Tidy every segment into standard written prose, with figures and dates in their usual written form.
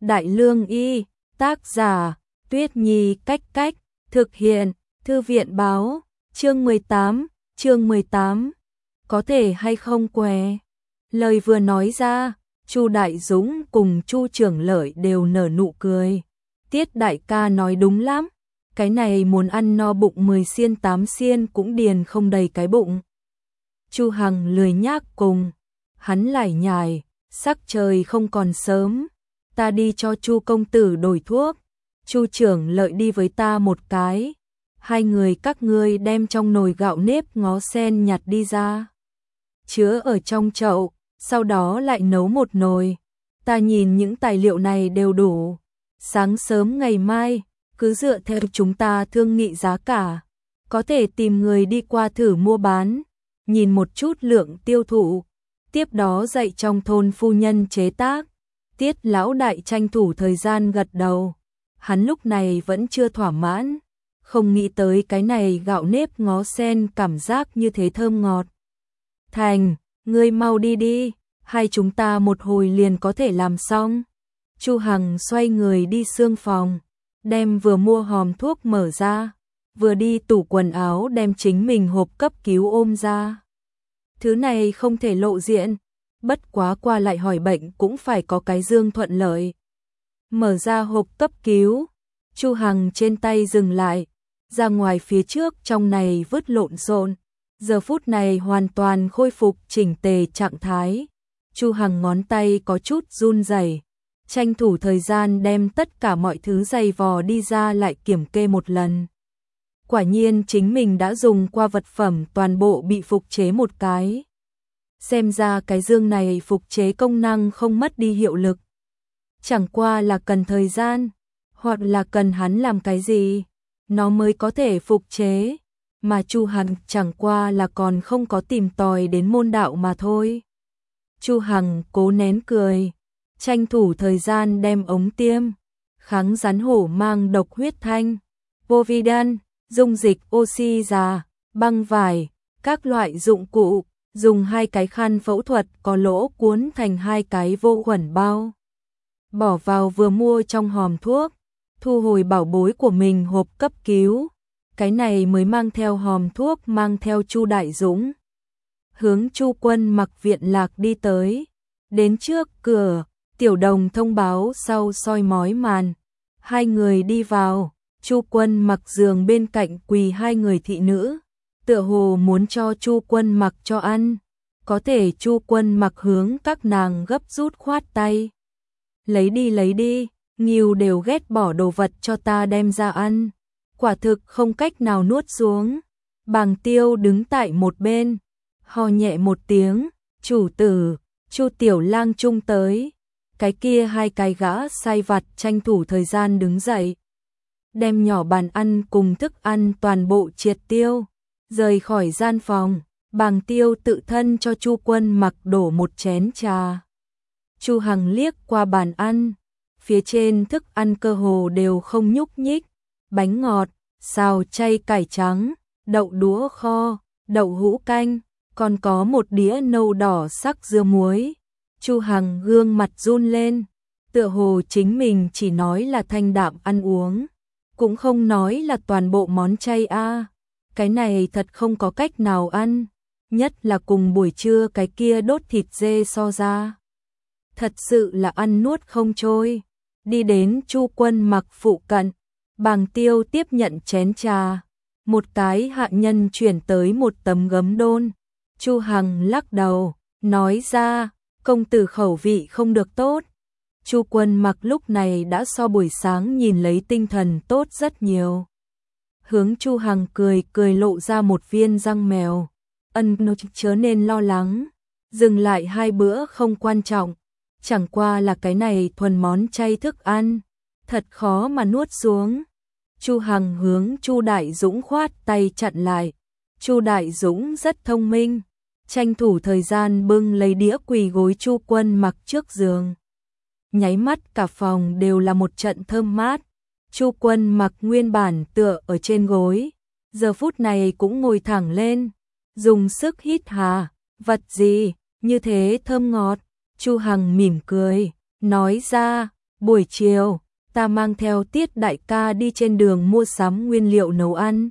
Đại Lương Y, tác giả, Tuyết Nhi Cách Cách, thực hiện, Thư viện báo, chương 18, có thể hay không què. Lời vừa nói ra, Chu Đại Dũng cùng Chu Trưởng Lợi đều nở nụ cười. Tiết đại ca nói đúng lắm, cái này muốn ăn no bụng 10 xiên 8 xiên cũng điền không đầy cái bụng. Chu Hằng lười nhác cùng, hắn lải nhải, sắc trời không còn sớm, ta đi cho Chu công tử đổi thuốc, Chu Trưởng Lợi đi với ta một cái, hai người các ngươi đem trong nồi gạo nếp ngó sen nhặt đi ra, chứa ở trong chậu, sau đó lại nấu một nồi. Ta nhìn những tài liệu này đều đủ, sáng sớm ngày mai, cứ dựa theo chúng ta thương nghị giá cả, có thể tìm người đi qua thử mua bán, nhìn một chút lượng tiêu thụ, tiếp đó dạy trong thôn phu nhân chế tác. Tiết lão đại tranh thủ thời gian gật đầu, hắn lúc này vẫn chưa thỏa mãn, không nghĩ tới cái này gạo nếp ngó sen cảm giác như thế thơm ngọt. Thành, ngươi mau đi đi, hai chúng ta một hồi liền có thể làm xong. Chu Hằng xoay người đi xương phòng, đem vừa mua hòm thuốc mở ra, vừa đi tủ quần áo đem chính mình hộp cấp cứu ôm ra. Thứ này không thể lộ diện, bất quá qua lại hỏi bệnh cũng phải có cái dương thuận lợi. Mở ra hộp cấp cứu, Chu Hằng trên tay dừng lại, ra ngoài phía trước trong này vứt lộn xộn, giờ phút này hoàn toàn khôi phục chỉnh tề trạng thái. Chu Hằng ngón tay có chút run rẩy, tranh thủ thời gian đem tất cả mọi thứ giày vò đi ra lại kiểm kê một lần. Quả nhiên chính mình đã dùng qua vật phẩm toàn bộ bị phục chế một cái. Xem ra cái dương này phục chế công năng không mất đi hiệu lực. Chẳng qua là cần thời gian, hoặc là cần hắn làm cái gì, nó mới có thể phục chế. Mà Chu Hằng chẳng qua là còn không có tìm tòi đến môn đạo mà thôi. Chu Hằng cố nén cười, tranh thủ thời gian đem ống tiêm, kháng rắn hổ mang độc huyết thanh, Povidone, dung dịch oxy già, băng vải, các loại dụng cụ, dùng hai cái khăn phẫu thuật có lỗ cuốn thành hai cái vô khuẩn bao. Bỏ vào vừa mua trong hòm thuốc, thu hồi bảo bối của mình hộp cấp cứu. Cái này mới mang theo hòm thuốc mang theo Chu Đại Dũng. Hướng Chu Quân Mặc viện lạc đi tới. Đến trước cửa, Tiểu Đồng thông báo sau soi mói màn. Hai người đi vào, Chu Quân Mặc giường bên cạnh quỳ hai người thị nữ. Tựa hồ muốn cho Chu Quân Mặc cho ăn. Có thể Chu Quân Mặc hướng các nàng gấp rút khoát tay. Lấy đi, Nghiêu đều ghét bỏ đồ vật cho ta đem ra ăn. Quả thực không cách nào nuốt xuống. Bàng Tiêu đứng tại một bên, ho nhẹ một tiếng, chủ tử, Chu Tiểu Lang Trung tới. Cái kia hai cái gã sai vặt tranh thủ thời gian đứng dậy, đem nhỏ bàn ăn cùng thức ăn toàn bộ triệt tiêu, rời khỏi gian phòng. Bàng Tiêu tự thân cho Chu Quân Mặc đổ một chén trà. Chu Hằng liếc qua bàn ăn, phía trên thức ăn cơ hồ đều không nhúc nhích. Bánh ngọt, xào chay cải trắng, đậu đũa kho, đậu hũ canh, còn có một đĩa nâu đỏ sắc dưa muối. Chu Hằng gương mặt run lên, tựa hồ chính mình chỉ nói là thanh đạm ăn uống, cũng không nói là toàn bộ món chay a. Cái này thật không có cách nào ăn, nhất là cùng buổi trưa cái kia đốt thịt dê so ra. Thật sự là ăn nuốt không trôi. Đi đến Chu Quân Mặc phụ cận, Bàng Tiêu tiếp nhận chén trà, một cái hạ nhân chuyển tới một tấm gấm đôn. Chu Hằng lắc đầu, nói ra, công tử khẩu vị không được tốt. Chu Quân Mặc lúc này đã so buổi sáng nhìn lấy tinh thần tốt rất nhiều. Hướng Chu Hằng cười lộ ra một viên răng mèo. Chớ nên lo lắng, dừng lại hai bữa không quan trọng, chẳng qua là cái này thuần món chay thức ăn, thật khó mà nuốt xuống. Chu Hằng hướng Chu Đại Dũng khoát tay chặn lại. Chu Đại Dũng rất thông minh, tranh thủ thời gian bưng lấy đĩa quỳ gối Chu Quân Mặc trước giường. Nháy mắt cả phòng đều là một trận thơm mát. Chu Quân Mặc nguyên bản tựa ở trên gối, giờ phút này cũng ngồi thẳng lên, dùng sức hít hà, vật gì như thế thơm ngọt. Chu Hằng mỉm cười, nói ra, buổi chiều, ta mang theo Tiết đại ca đi trên đường mua sắm nguyên liệu nấu ăn.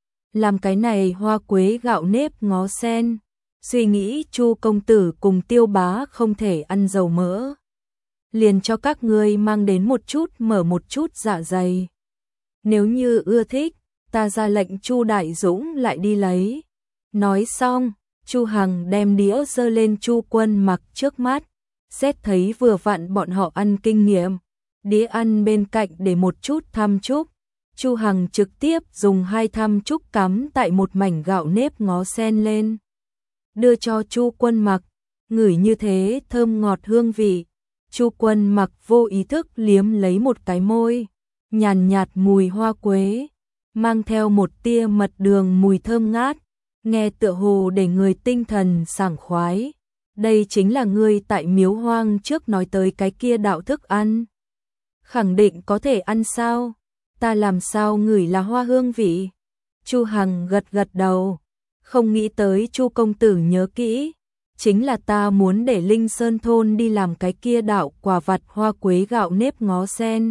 Làm cái này hoa quế gạo nếp ngó sen. Suy nghĩ Chu công tử cùng Tiêu bá không thể ăn dầu mỡ. Liền cho các ngươi mang đến một chút mở một chút dạ dày. Nếu như ưa thích, ta ra lệnh Chu Đại Dũng lại đi lấy. Nói xong, Chu Hằng đem đĩa giơ lên Chu Quân Mặc trước mắt, xét thấy vừa vặn bọn họ ăn kinh nghiệm, đĩa ăn bên cạnh để một chút tham trúc. Chu Hằng trực tiếp dùng 2 tham trúc cắm tại một mảnh gạo nếp ngó sen lên, đưa cho Chu Quân Mặc, ngửi như thế thơm ngọt hương vị. Chu Quân Mặc vô ý thức liếm lấy một cái môi, nhàn nhạt mùi hoa quế, mang theo một tia mật đường mùi thơm ngát, nghe tựa hồ để người tinh thần sảng khoái. Đây chính là ngươi tại Miếu Hoang trước nói tới cái kia đạo thức ăn. Khẳng định có thể ăn sao? Ta làm sao ngửi là hoa hương vị? Chu Hằng gật gật đầu, không nghĩ tới Chu công tử nhớ kỹ, chính là ta muốn để Linh Sơn thôn đi làm cái kia đạo quả vặt hoa quế gạo nếp ngó sen.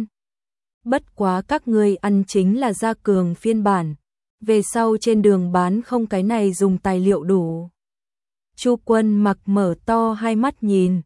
Bất quá các ngươi ăn chính là gia cường phiên bản, về sau trên đường bán không cái này dùng tài liệu đủ. Chu Quân Mặc mở to hai mắt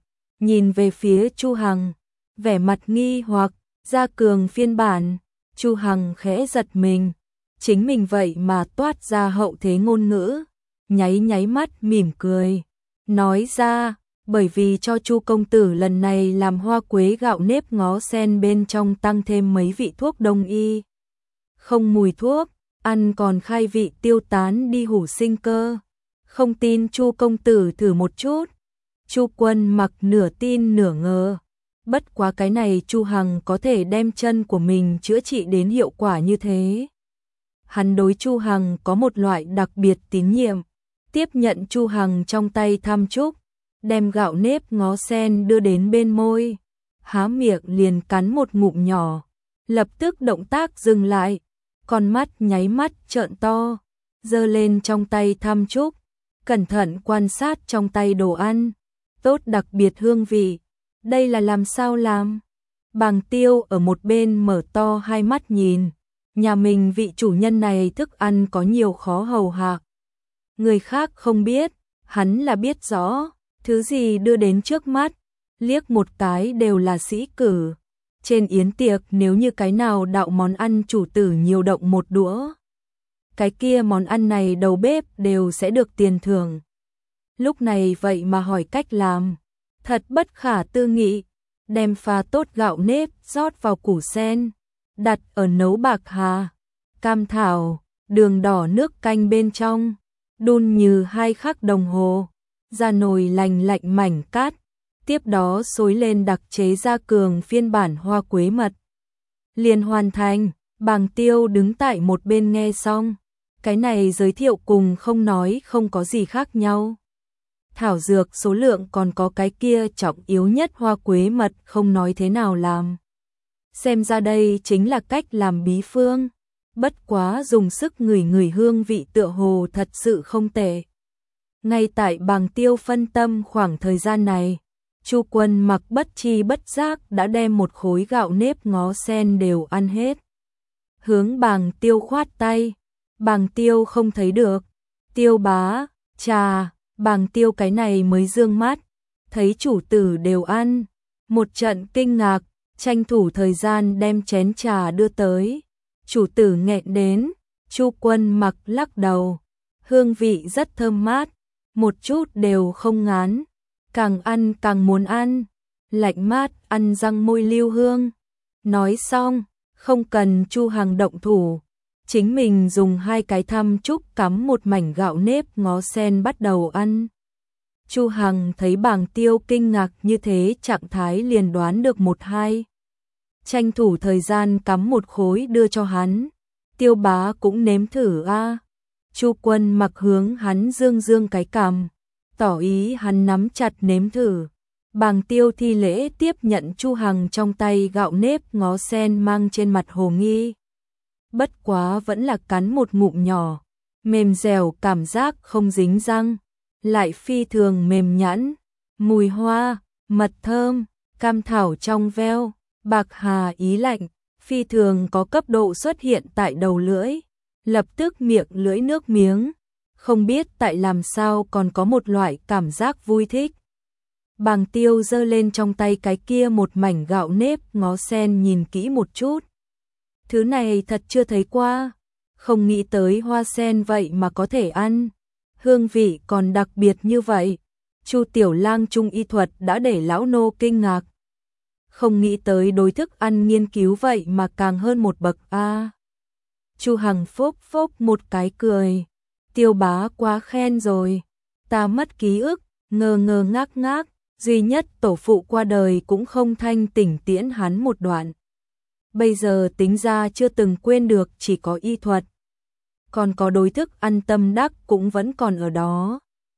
nhìn về phía Chu Hằng, vẻ mặt nghi hoặc, gia cường phiên bản. Chu Hằng khẽ giật mình, chính mình vậy mà toát ra hậu thế ngôn ngữ, nháy mắt mỉm cười, nói ra, bởi vì cho Chu công tử lần này làm hoa quế gạo nếp ngó sen bên trong tăng thêm mấy vị thuốc đông y. Không mùi thuốc, ăn còn khai vị tiêu tán đi hủ sinh cơ. Không tin Chu công tử thử một chút. Chu Quân Mặc nửa tin nửa ngờ. Bất quá cái này Chu Hằng có thể đem chân của mình chữa trị đến hiệu quả như thế. Hắn đối Chu Hằng có một loại đặc biệt tín nhiệm, tiếp nhận Chu Hằng trong tay tham trúc, đem gạo nếp ngó sen đưa đến bên môi, há miệng liền cắn một ngụm nhỏ, lập tức động tác dừng lại, con mắt nháy mắt trợn to, giơ lên trong tay tham trúc, cẩn thận quan sát trong tay đồ ăn, tốt đặc biệt hương vị, đây là làm sao làm? Bàng Tiêu ở một bên mở to hai mắt nhìn, nhà mình vị chủ nhân này thức ăn có nhiều khó hầu hạ. Người khác không biết, hắn là biết rõ, thứ gì đưa đến trước mắt, liếc một cái đều là sĩ cử. Trên yến tiệc nếu như cái nào đạo món ăn chủ tử nhiều động một đũa, cái kia món ăn này đầu bếp đều sẽ được tiền thưởng. Lúc này vậy mà hỏi cách làm, thật bất khả tư nghị, đem pha tốt gạo nếp rót vào củ sen, đặt ở nấu bạc hà, cam thảo, đường đỏ nước canh bên trong, đun như 2 khắc đồng hồ, ra nồi lành lạnh mảnh cát, tiếp đó xối lên đặc chế gia cường phiên bản hoa quế mật. Liền hoàn thành, Bàng Tiêu đứng tại một bên nghe xong, cái này giới thiệu cùng không nói không có gì khác nhau. Thảo dược số lượng còn có cái kia trọng yếu nhất hoa quế mật không nói thế nào làm. Xem ra đây chính là cách làm bí phương, bất quá dùng sức ngửi hương vị tựa hồ thật sự không tệ. Ngay tại Bàng Tiêu phân tâm khoảng thời gian này, Chu Quân Mặc bất chi bất giác đã đem một khối gạo nếp ngó sen đều ăn hết. Hướng Bàng Tiêu khoát tay, Bàng Tiêu không thấy được, Tiêu bá, trà, Bàng Tiêu cái này mới dương mắt, thấy chủ tử đều ăn, một trận kinh ngạc, tranh thủ thời gian đem chén trà đưa tới. Chủ tử nghẹn đến, Chu Quân Mặc lắc đầu, hương vị rất thơm mát, một chút đều không ngán, càng ăn càng muốn ăn, lạnh mát ăn răng môi lưu hương. Nói xong, không cần Chu Hằng động thủ, chính mình dùng 2 cái thăm trúc cắm một mảnh gạo nếp ngó sen bắt đầu ăn. Chu Hằng thấy Bàng Tiêu kinh ngạc như thế trạng thái liền đoán được 1-2. Tranh thủ thời gian cắm một khối đưa cho hắn. Tiêu bá cũng nếm thử a. Chu Quân Mặc hướng hắn dương cái cằm, tỏ ý hắn nắm chặt nếm thử. Bàng Tiêu thi lễ tiếp nhận Chu Hằng trong tay gạo nếp ngó sen mang trên mặt hồ nghi. Bất quá vẫn là cắn một ngụm nhỏ, mềm dẻo cảm giác không dính răng, lại phi thường mềm nhẵn, mùi hoa, mật thơm, cam thảo trong veo, Bạc hà ý lạnh, phi thường có cấp độ xuất hiện tại đầu lưỡi, lập tức miệng lưỡi nước miếng, không biết tại làm sao còn có một loại cảm giác vui thích. Bàng Tiêu giơ lên trong tay cái kia một mảnh gạo nếp ngó sen nhìn kỹ một chút. Thứ này thật chưa thấy qua, không nghĩ tới hoa sen vậy mà có thể ăn, hương vị còn đặc biệt như vậy. Chu Tiểu Lang trung y thuật đã để lão nô kinh ngạc. Không nghĩ tới đối thức ăn nghiên cứu vậy mà càng hơn một bậc a. Chu Hằng phốc phốc một cái cười, Tiêu bá quá khen rồi, ta mất ký ức, ngơ ngơ ngác ngác, duy nhất tổ phụ qua đời cũng không thanh tỉnh tiễn hắn một đoạn. Bây giờ tính ra chưa từng quên được, chỉ có y thuật. Còn có đối thức ăn tâm đắc cũng vẫn còn ở đó.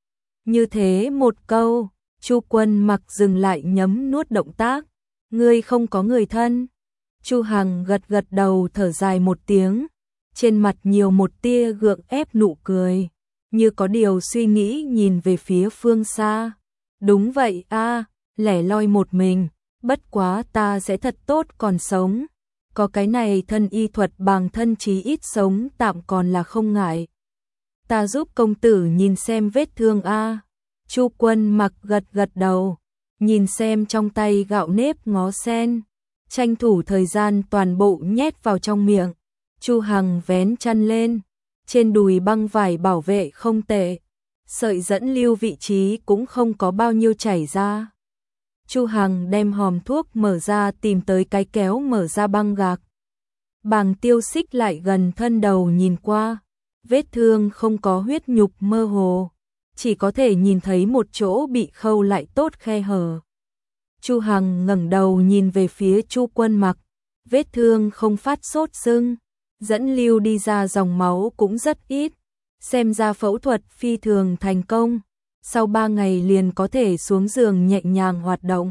Như thế một câu, Chu Quân Mặc dừng lại nhấm nuốt động tác. Ngươi không có người thân. Chu Hằng gật gật đầu thở dài một tiếng, trên mặt nhiều một tia gượng ép nụ cười, như có điều suy nghĩ nhìn về phía phương xa. Đúng vậy a, lẻ loi một mình, bất quá ta sẽ thật tốt còn sống. Có cái này thân y thuật bằng thân chí ít sống tạm còn là không ngại. Ta giúp công tử nhìn xem vết thương a. Chu Quân Mặc gật gật đầu, nhìn xem trong tay gạo nếp ngó sen, tranh thủ thời gian toàn bộ nhét vào trong miệng. Chu Hằng vén chăn lên, trên đùi băng vải bảo vệ không tệ, sợi dẫn lưu vị trí cũng không có bao nhiêu chảy ra. Chu Hằng đem hòm thuốc mở ra tìm tới cái kéo mở ra băng gạc. Bàng Tiêu xích lại gần thân đầu nhìn qua, vết thương không có huyết nhục mơ hồ, chỉ có thể nhìn thấy một chỗ bị khâu lại tốt khe hở. Chu Hằng ngẩng đầu nhìn về phía Chu Quân Mặc, vết thương không phát sốt sưng, dẫn lưu đi ra dòng máu cũng rất ít, xem ra phẫu thuật phi thường thành công, sau 3 ngày liền có thể xuống giường nhẹ nhàng hoạt động.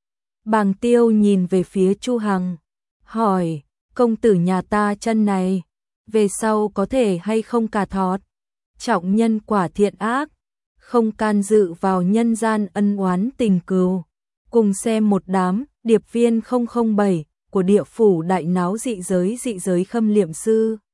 Bàng Tiêu nhìn về phía Chu Hằng, hỏi, công tử nhà ta chân này, về sau có thể hay không cà thọt? Trọng nhân quả thiện ác, không can dự vào nhân gian ân oán tình cừu. Cùng xem một đám, điệp viên 007 của địa phủ đại náo dị giới khâm liệm sư.